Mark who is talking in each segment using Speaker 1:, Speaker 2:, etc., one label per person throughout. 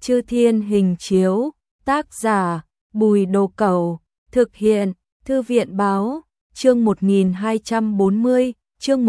Speaker 1: Chư Thiên Hình Chiếu, tác giả Bùi Đồ Cẩu, thực hiện Thư viện Báo, chương 1240, chương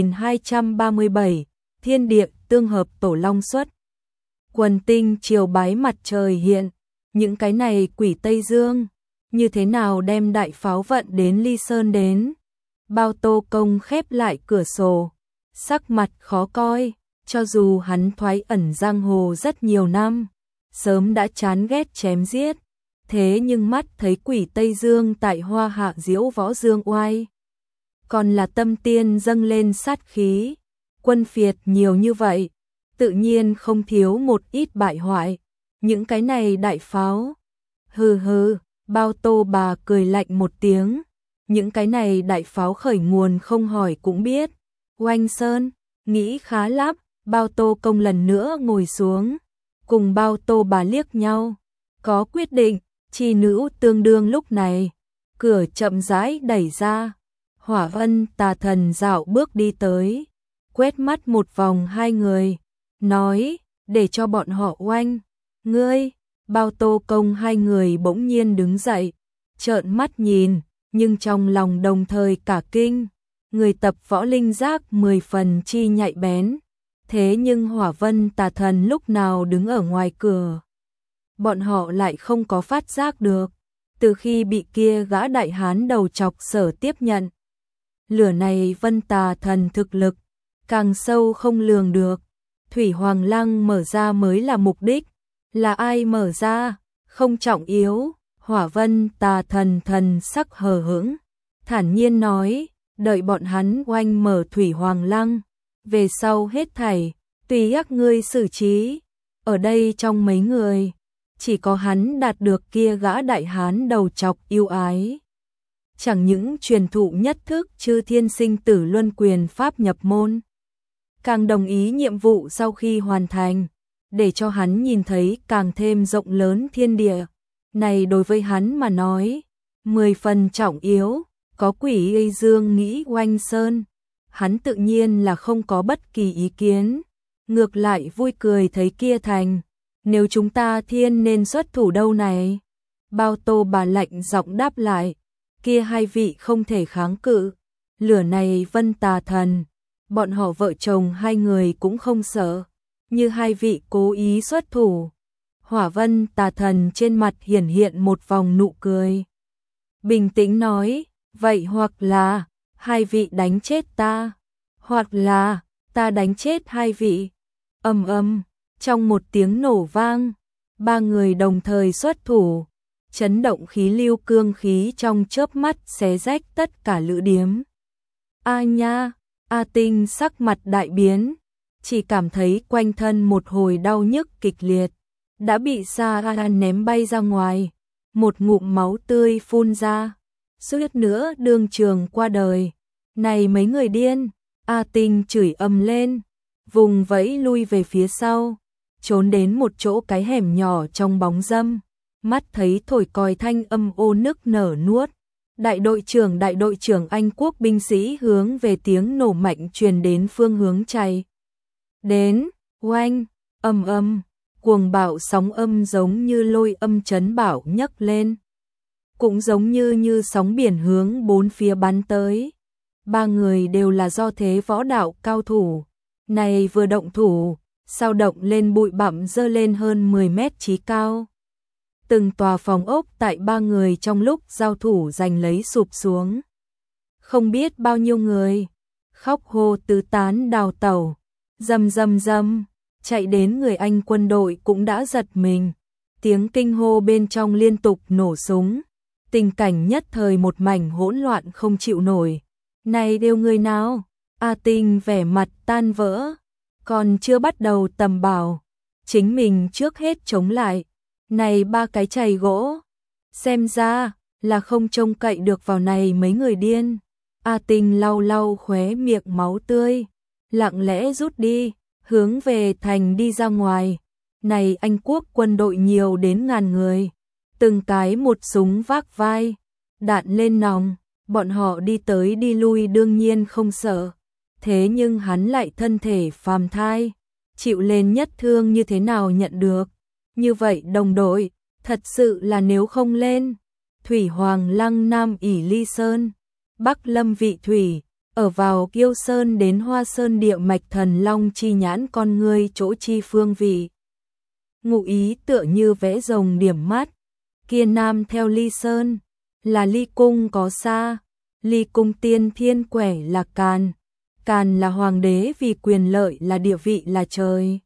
Speaker 1: 1237, Thiên địa tương hợp tổ long xuất. Quần tinh chiều bái mặt trời hiện, những cái này quỷ Tây Dương, như thế nào đem đại pháo vận đến Ly Sơn đến. Bao Tô Công khép lại cửa sổ, sắc mặt khó coi, cho dù hắn thoái ẩn giang hồ rất nhiều năm, sớm đã chán ghét chém giết, thế nhưng mắt thấy quỷ Tây Dương tại Hoa Hạ diễu võ dương oai, còn là tâm tiên dâng lên sát khí, quân phiệt nhiều như vậy, tự nhiên không thiếu một ít bại hoại, những cái này đại pháo. Hừ hừ, Bao Tô bà cười lạnh một tiếng, những cái này đại pháo khởi nguồn không hỏi cũng biết. Oanh Sơn, nghĩ khá lắm, Bao Tô Công lần nữa ngồi xuống, cùng Bao Tô bà liếc nhau, có quyết định, chi nữ tương đương lúc này, cửa chậm rãi đẩy ra, Hỏa Vân Tà Thần dạo bước đi tới, quét mắt một vòng hai người, nói, để cho bọn họ oanh, ngươi. Bao Tô Công hai người bỗng nhiên đứng dậy, trợn mắt nhìn, nhưng trong lòng đồng thời cả kinh, người tập võ linh giác 10 phần chi nhạy bén, thế nhưng Hỏa Vân Tà Thần lúc nào đứng ở ngoài cửa, bọn họ lại không có phát giác được, từ khi bị kia gã đại hán đầu chọc sở tiếp nhận. Lửa này Vân Tà Thần thực lực, càng sâu không lường được, Thủy Hoàng Lăng mở ra mới là mục đích. Là ai mở ra, không trọng yếu, Hỏa Vân Tà Thần thần sắc hờ hững, thản nhiên nói, đợi bọn hắn oanh mở Thủy Hoàng Lăng, về sau hết thảy, tùy các ngươi xử trí. Ở đây trong mấy người, chỉ có hắn đạt được kia gã đại hán đầu chọc yêu ái. Chẳng những truyền thụ nhất thức chư thiên sinh tử luân quyền pháp nhập môn, càng đồng ý nhiệm vụ sau khi hoàn thành, để cho hắn nhìn thấy càng thêm rộng lớn thiên địa. Này đối với hắn mà nói, 10 phần trọng yếu, có quỷ Tây Dương nghĩ oanh sơn, hắn tự nhiên là không có bất kỳ ý kiến, ngược lại vui cười thấy kia thành, nếu chúng ta thiên nên xuất thủ đâu này. Bao Tô bà lạnh giọng đáp lại, kia hai vị không thể kháng cự, lửa này Vân Tà Thần, bọn họ vợ chồng hai người cũng không sợ. Như hai vị cố ý xuất thủ, Hỏa Vân Tà Thần trên mặt hiển hiện một vòng nụ cười. Bình tĩnh nói, vậy hoặc là, hai vị đánh chết ta, hoặc là, ta đánh chết hai vị. Trong một tiếng nổ vang, ba người đồng thời xuất thủ, chấn động khí lưu cương khí trong chớp mắt xé rách tất cả lữ điếm. A nha, A Tinh sắc mặt đại biến, chỉ cảm thấy quanh thân một hồi đau nhức kịch liệt, đã bị Sa ném bay ra ngoài, một ngụm máu tươi phun ra, suýt nữa đương trường qua đời. Này mấy người điên, A Tinh chửi ầm lên, vùng vẫy lui về phía sau, trốn đến một chỗ cái hẻm nhỏ trong bóng râm, mắt thấy thổi còi thanh âm ô nức nở nuốt. Đại đội trưởng Anh quốc binh sĩ hướng về tiếng nổ mạnh truyền đến phương hướng chạy đến, oanh, cuồng bạo sóng âm giống như lôi âm chấn bão nhấc lên, cũng giống như sóng biển hướng bốn phía bắn tới. Ba người đều là do thế võ đạo cao thủ, này vừa động thủ, sao động lên bụi bặm dơ lên hơn 10 mét chí cao. Từng tòa phòng ốc tại ba người trong lúc giao thủ giành lấy sụp xuống. Không biết bao nhiêu người, khóc hô tứ tán đào tẩu. Rầm, chạy đến người Anh quân đội cũng đã giật mình, tiếng kinh hô bên trong liên tục nổ súng, tình cảnh nhất thời một mảnh hỗn loạn không chịu nổi. Này đều người nào? A Tinh vẻ mặt tan vỡ, còn chưa bắt đầu tầm bảo, chính mình trước hết chống lại. Này ba cái chày gỗ, xem ra là không trông cậy được vào này mấy người điên. A Tinh lau lau khóe miệng máu tươi, lặng lẽ rút đi, hướng về thành đi ra ngoài. Này Anh quốc quân đội nhiều đến ngàn người, từng cái một súng vác vai, đạn lên nòng, bọn họ đi tới đi lui đương nhiên không sợ. Thế nhưng hắn lại thân thể phàm thai, chịu lên nhất thương như thế nào nhận được. Như vậy đồng đội, thật sự là nếu không lên. Thủy Hoàng Lăng Nam ỷ Ly Sơn, Bắc lâm vị thủy, ở vào Kiêu Sơn đến Hoa Sơn địa mạch thần long chi nhãn con ngươi chỗ chi phương vị. Ngụ ý tựa như vẽ rồng điểm mắt, kia nam theo Ly Sơn, là Ly Cung có xa, Ly Cung tiên thiên quẻ là Càn, Càn là hoàng đế vì quyền lợi là địa vị là trời.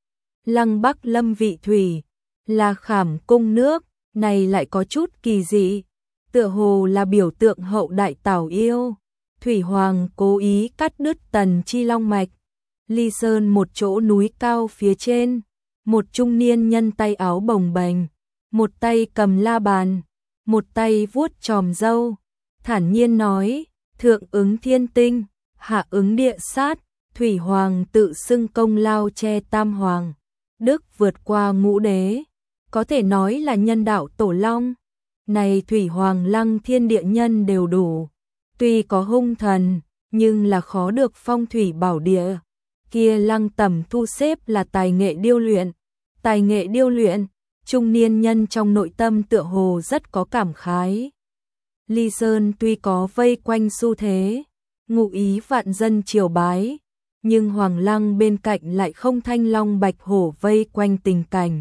Speaker 1: Lăng Bắc lâm vị thủy, là Khảm Cung nước, này lại có chút kỳ dị, tựa hồ là biểu tượng hậu đại Tảo yêu. Thủy Hoàng cố ý cắt đứt Tần chi long mạch. Ly Sơn một chỗ núi cao phía trên, một trung niên nhân tay áo bồng bềnh, một tay cầm la bàn, một tay vuốt chòm râu, thản nhiên nói: thượng ứng thiên tinh, hạ ứng địa sát. Thủy Hoàng tự xưng công lao che tam hoàng, đức vượt qua ngũ đế, có thể nói là nhân đạo tổ long. Này Thủy Hoàng Lăng thiên địa nhân đều đủ, tuy có hung thần, nhưng là khó được phong thủy bảo địa. Kia Lăng Tẩm thu xếp là tài nghệ điêu luyện. Tài nghệ điêu luyện, trung niên nhân trong nội tâm tựa hồ rất có cảm khái. Ly Sơn tuy có vây quanh xu thế, ngụ ý vạn dân triều bái, nhưng Hoàng Lăng bên cạnh lại không thanh long bạch hổ vây quanh tình cảnh.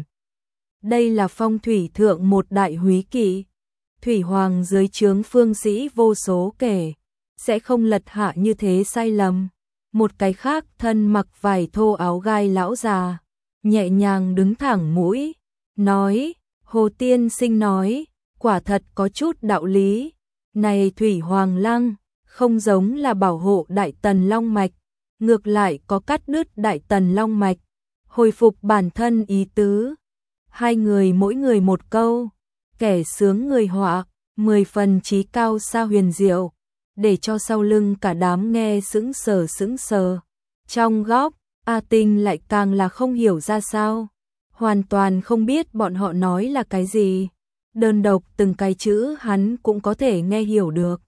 Speaker 1: Đây là phong thủy thượng một đại húy kỵ. Thủy Hoàng dưới trướng phương sĩ vô số kể, sẽ không lật hạ như thế sai lầm. Một cái khác thân mặc vải thô áo gai lão già, nhẹ nhàng đứng thẳng mũi, nói: Hồ tiên sinh nói, quả thật có chút đạo lý. Này Thủy Hoàng Lăng, không giống là bảo hộ Đại Tần Long Mạch, ngược lại có cắt đứt Đại Tần Long Mạch, hồi phục bản thân ý tứ. Hai người mỗi người một câu, kẻ sướng người họa, 10 phần trí cao xa huyền diệu, để cho sau lưng cả đám nghe sững sờ. Trong góc, A Tinh lại càng là không hiểu ra sao, hoàn toàn không biết bọn họ nói là cái gì. Đơn độc từng cái chữ hắn cũng có thể nghe hiểu được.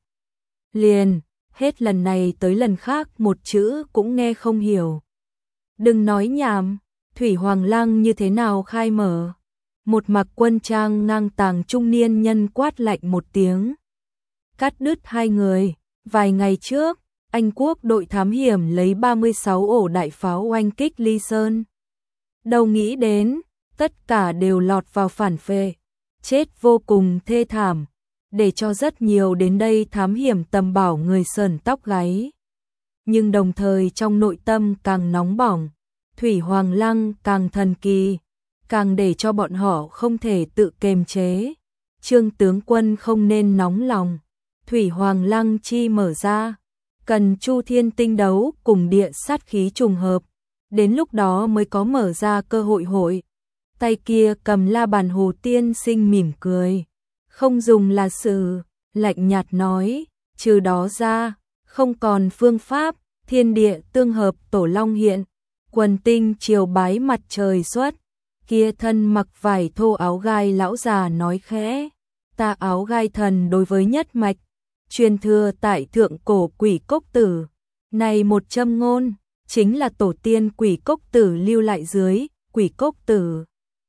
Speaker 1: Liền, hết lần này tới lần khác một chữ cũng nghe không hiểu. Đừng nói nhảm, Thủy Hoàng Lăng như thế nào khai mở? Một mặc quân trang ngang tàng trung niên nhân quát lạnh một tiếng. Cắt đứt hai người, vài ngày trước, Anh quốc đội thám hiểm lấy 36 ổ đại pháo oanh kích Ly Sơn. Đâu nghĩ đến, tất cả đều lọt vào phản phệ, chết vô cùng thê thảm, để cho rất nhiều đến đây thám hiểm tầm bảo người sởn tóc gáy. Nhưng đồng thời trong nội tâm càng nóng bỏng, Thủy Hoàng Lăng càng thần kỳ, càng để cho bọn họ không thể tự kiềm chế. Trương tướng quân không nên nóng lòng, Thủy Hoàng Lăng chi mở ra, cần Chu Thiên tinh đấu cùng địa sát khí trùng hợp, đến lúc đó mới có mở ra cơ hội. Tay kia cầm la bàn Hồ tiên sinh mỉm cười, không dùng là sự, lạnh nhạt nói: trừ đó ra, không còn phương pháp. Thiên địa tương hợp tổ long hiện, quần tinh chiều bái mặt trời xuất. Kia thân mặc vải thô áo gai lão già nói khẽ: ta áo gai thần đối với nhất mạch, truyền thừa tại thượng cổ Quỷ Cốc Tử. Này một châm ngôn, chính là tổ tiên Quỷ Cốc Tử lưu lại dưới, Quỷ Cốc Tử.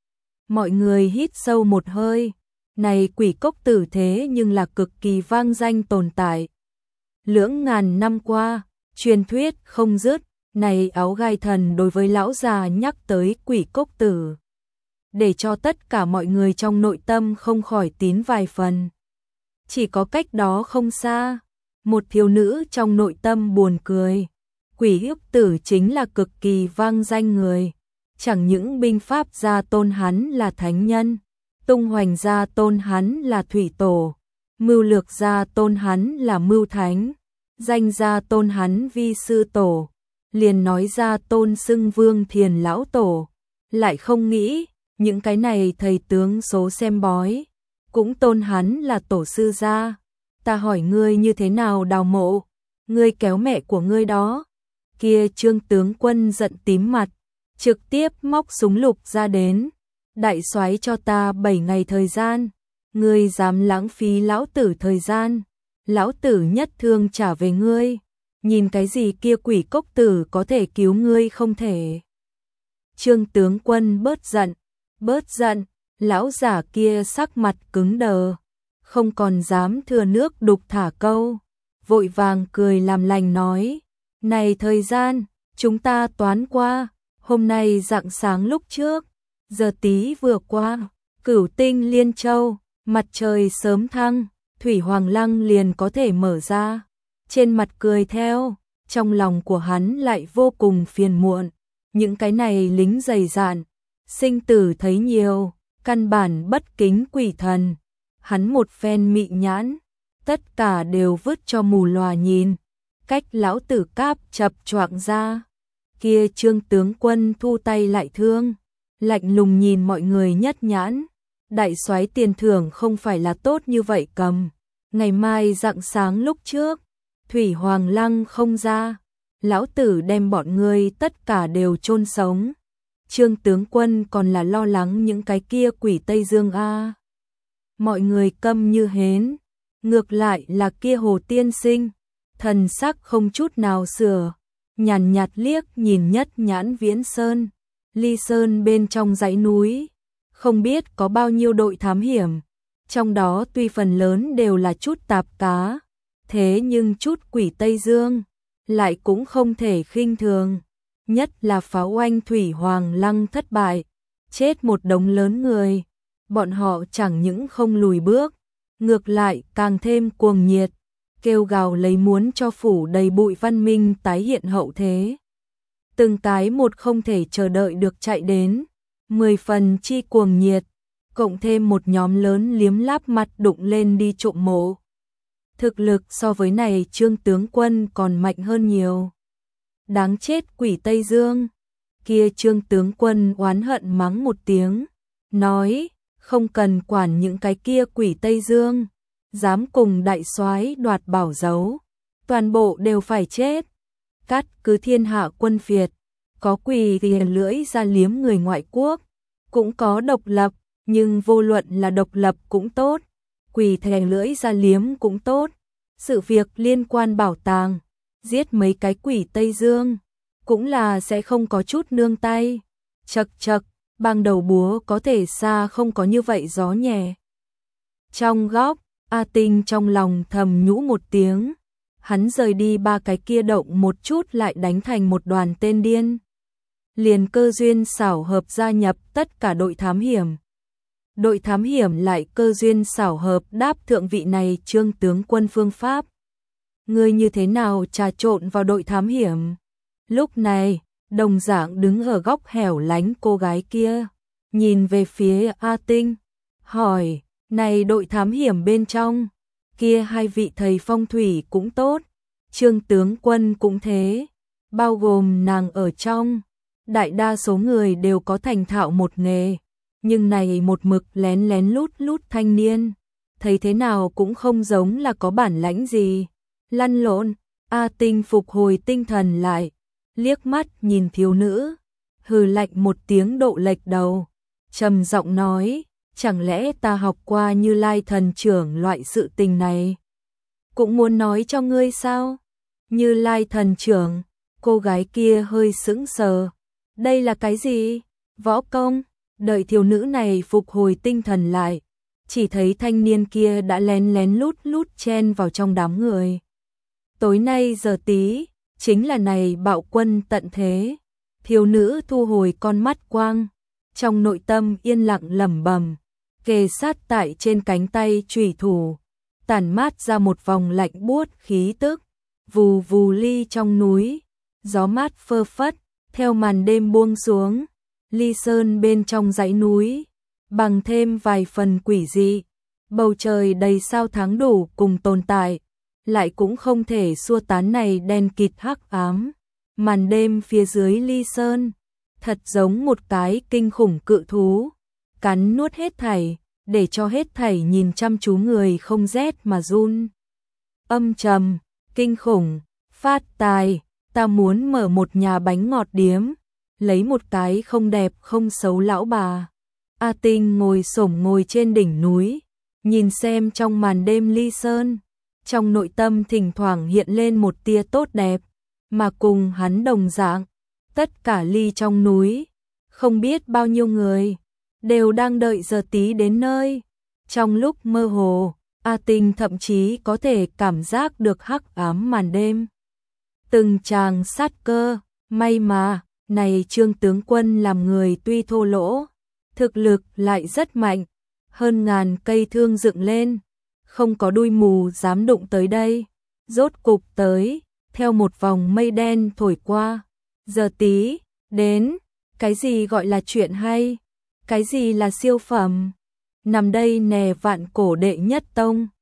Speaker 1: Mọi người hít sâu một hơi, này Quỷ Cốc Tử thế nhưng là cực kỳ vang danh tồn tại. Lưỡng ngàn năm qua, truyền thuyết không dứt, này áo gai thần đối với lão già nhắc tới Quỷ Cốc Tử, để cho tất cả mọi người trong nội tâm không khỏi tín vài phần. Chỉ có cách đó không xa, một thiếu nữ trong nội tâm buồn cười. Quỷ Cốc Tử chính là cực kỳ vang danh người, chẳng những binh pháp gia tôn hắn là thánh nhân, tung hoành gia tôn hắn là thủy tổ, mưu lược gia tôn hắn là mưu thánh, danh gia tôn hắn vi sư tổ, liền nói gia tôn xưng vương thiền lão tổ. Lại không nghĩ, những cái này thầy tướng số xem bói, cũng tôn hắn là tổ sư gia. Ta hỏi ngươi như thế nào đào mộ, ngươi kéo mẹ của ngươi đó. Kia Trương tướng quân giận tím mặt, trực tiếp móc súng lục ra đến. Đại soái cho ta 7 ngày thời gian, ngươi dám lãng phí lão tử thời gian, lão tử nhất thương trả về ngươi. Nhìn cái gì kia Quỷ Cốc Tử có thể cứu ngươi không thể. Trương tướng quân bớt giận, bớt giận, lão giả kia sắc mặt cứng đờ, không còn dám thừa nước đục thả câu, vội vàng cười làm lành nói, này thời gian, chúng ta toán qua, hôm nay rạng sáng lúc trước, giờ tí vừa qua, Cửu tinh liên châu, mặt trời sớm thăng, Thủy Hoàng Lăng liền có thể mở ra, trên mặt cười theo, trong lòng của hắn lại vô cùng phiền muộn, những cái này lính dày dạn, sinh tử thấy nhiều, căn bản bất kính quỷ thần, hắn một phen mị nhãn, tất cả đều vứt cho mù lòa nhìn, cách lão tử cáp chập choạng ra, kia Trương tướng quân thu tay lại thương, lạnh lùng nhìn mọi người nhất nhãn, đại soái tiền thưởng không phải là tốt như vậy cầm, ngày mai rạng sáng lúc trước, Thủy Hoàng Lăng không ra, lão tử đem bọn ngươi tất cả đều chôn sống. Trương tướng quân còn là lo lắng những cái kia quỷ Tây Dương a. Mọi người câm như hến, ngược lại là kia Hồ tiên sinh, thần sắc không chút nào sửa, nhàn nhạt liếc nhìn nhất nhãn Viễn Sơn, Ly Sơn bên trong dãy núi, không biết có bao nhiêu đội thám hiểm, trong đó tuy phần lớn đều là chút tạp cá, thế nhưng chút quỷ Tây Dương lại cũng không thể khinh thường, nhất là pháo oanh Thủy Hoàng Lăng thất bại, chết một đống lớn người, bọn họ chẳng những không lùi bước, ngược lại càng thêm cuồng nhiệt, kêu gào lấy muốn cho phủ đầy bụi văn minh tái hiện hậu thế. Từng cái một không thể chờ đợi được chạy đến, 10 phần chi cuồng nhiệt, cộng thêm một nhóm lớn liếm láp mặt đụng lên đi trộm mộ. Thực lực so với này Trương tướng quân còn mạnh hơn nhiều. Đáng chết quỷ Tây Dương. Kia Trương tướng quân oán hận mắng một tiếng, nói, không cần quản những cái kia quỷ Tây Dương, dám cùng đại soái đoạt bảo dấu, toàn bộ đều phải chết. Cắt cứ thiên hạ quân phiệt, có quỳ ghìa lưỡi ra liếm người ngoại quốc, cũng có độc lập, nhưng vô luận là độc lập cũng tốt, quỳ thè lưỡi ra liếm cũng tốt, sự việc liên quan bảo tàng, giết mấy cái quỷ Tây Dương, cũng là sẽ không có chút nương tay. Chậc chậc, bang đầu búa có thể xa không có như vậy gió nhẹ. Trong góc, A Tinh trong lòng thầm nhũ một tiếng, hắn rời đi ba cái kia động một chút lại đánh thành một đoàn tên điên. Liền cơ duyên xảo hợp gia nhập tất cả đội thám hiểm. Đội thám hiểm lại cơ duyên xảo hợp đáp thượng vị này Trương tướng quân phương pháp. Ngươi như thế nào trà trộn vào đội thám hiểm? Lúc này, đồng dạng đứng ở góc hẻo lánh cô gái kia, nhìn về phía A Tinh, hỏi, này đội thám hiểm bên trong, kia hai vị thầy phong thủy cũng tốt, Trương tướng quân cũng thế, bao gồm nàng ở trong, đại đa số người đều có thành thạo một nghề, nhưng này một mực lén lén lút lút thanh niên, thấy thế nào cũng không giống là có bản lãnh gì. Lăn lộn, A Tinh phục hồi tinh thần lại, liếc mắt nhìn thiếu nữ, hừ lạnh một tiếng độ lệch đầu, trầm giọng nói, chẳng lẽ ta học qua Như Lai thần trưởng loại sự tình này? Cũng muốn nói cho ngươi sao? Như Lai thần trưởng, cô gái kia hơi sững sờ, đây là cái gì? Võ công? Đợi thiếu nữ này phục hồi tinh thần lại, chỉ thấy thanh niên kia đã lén lén lút lút chen vào trong đám người. Tối nay giờ tí, chính là này bạo quân tận thế. Thiếu nữ thu hồi con mắt quang, trong nội tâm yên lặng lẩm bẩm, kề sát tại trên cánh tay chủy thủ, tản mát ra một vòng lạnh buốt khí tức, vù vù ly trong núi, gió mát phơ phất, theo màn đêm buông xuống, Ly Sơn bên trong dãy núi, bằng thêm vài phần quỷ dị, bầu trời đầy sao tháng đủ cùng tồn tại, lại cũng không thể xua tán này đen kịt hắc ám. Màn đêm phía dưới Ly Sơn, thật giống một cái kinh khủng cự thú, cắn nuốt hết thảy, để cho hết thảy nhìn chăm chú người không rét mà run. Âm trầm, kinh khủng, phát tài, ta muốn mở một nhà bánh ngọt điếm, lấy một cái không đẹp không xấu lão bà. A Tinh ngồi xổm ngồi trên đỉnh núi, nhìn xem trong màn đêm Ly Sơn, trong nội tâm thỉnh thoảng hiện lên một tia tốt đẹp, mà cùng hắn đồng dạng, tất cả Ly trong núi, không biết bao nhiêu người, đều đang đợi giờ tí đến nơi. Trong lúc mơ hồ, A Tinh thậm chí có thể cảm giác được hắc ám màn đêm. Từng tràng sát cơ, may mà, này Trương tướng quân làm người tuy thô lỗ, thực lực lại rất mạnh, hơn ngàn cây thương dựng lên, không có đuôi mù dám đụng tới đây. Rốt cục tới, theo một vòng mây đen thổi qua, giờ tí, đến, cái gì gọi là chuyện hay, cái gì là siêu phẩm, nằm đây nè vạn cổ đệ nhất tông.